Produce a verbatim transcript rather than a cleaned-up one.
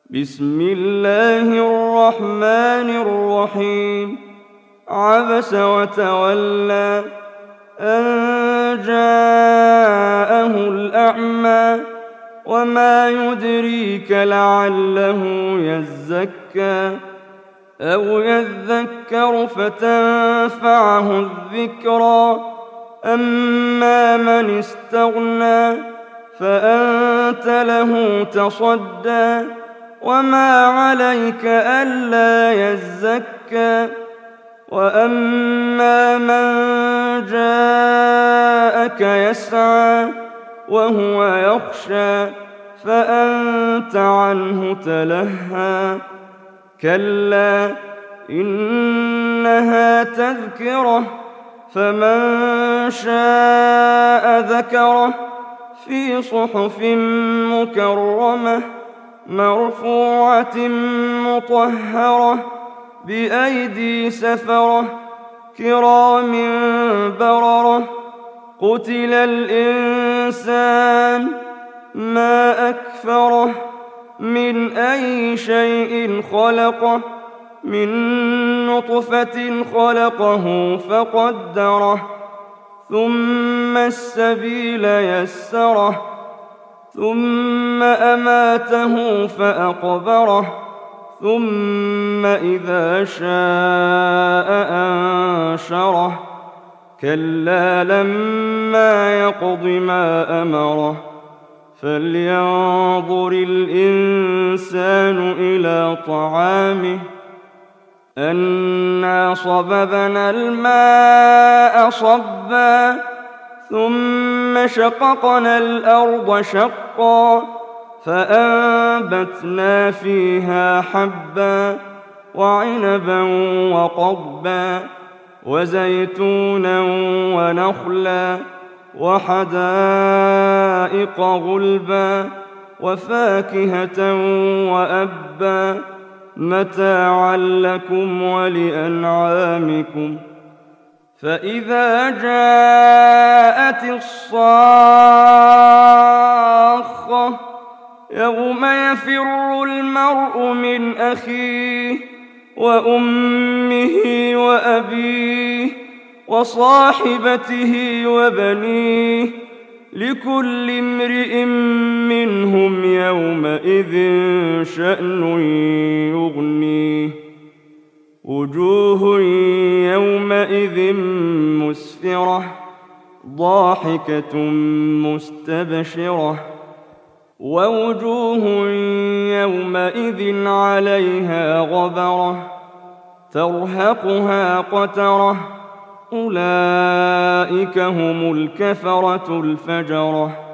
بسم الله الرحمن الرحيم عبس وتولى أن جاءه الأعمى وما يدريك لعله يزكى أو يذكر فتنفعه الذكرى أما من استغنى فأنت له تصدى وما عليك ألا يزكى وأما من جاءك يسعى وهو يخشى فأنت عنه تلهى كلا إنها تذكرة فمن شاء ذكره في صحف مكرمة مرفوعة مطهرة بأيدي سفرة كرام بررة قتل الإنسان ما أكفره من أي شيء خلقه من نطفة خلقه فقدره ثم السبيل يسره ثم أماته فأقبره ثم إذا شاء أنشره كلا لما يقض ما أمره فلينظر الإنسان إلى طعامه أنا صببنا الماء صبا ثم شققنا الأرض شقا فأنبتنا فيها حبا وعنبا وقضبا وزيتونا ونخلا وحدائق غلبا وفاكهة وأبا متاعا لكم ولأنعامكم فإذا جاءت الصاخة يوم يفر المرء من أخيه وأمه وأبيه وصاحبته وبنيه لكل امرئ منهم يومئذ شأن يغنيه وجوه يومئذ مسفرة ضاحكة مستبشرة ووجوه يومئذ عليها غبرة ترهقها قترة أولئك هم الكفرة الفجرة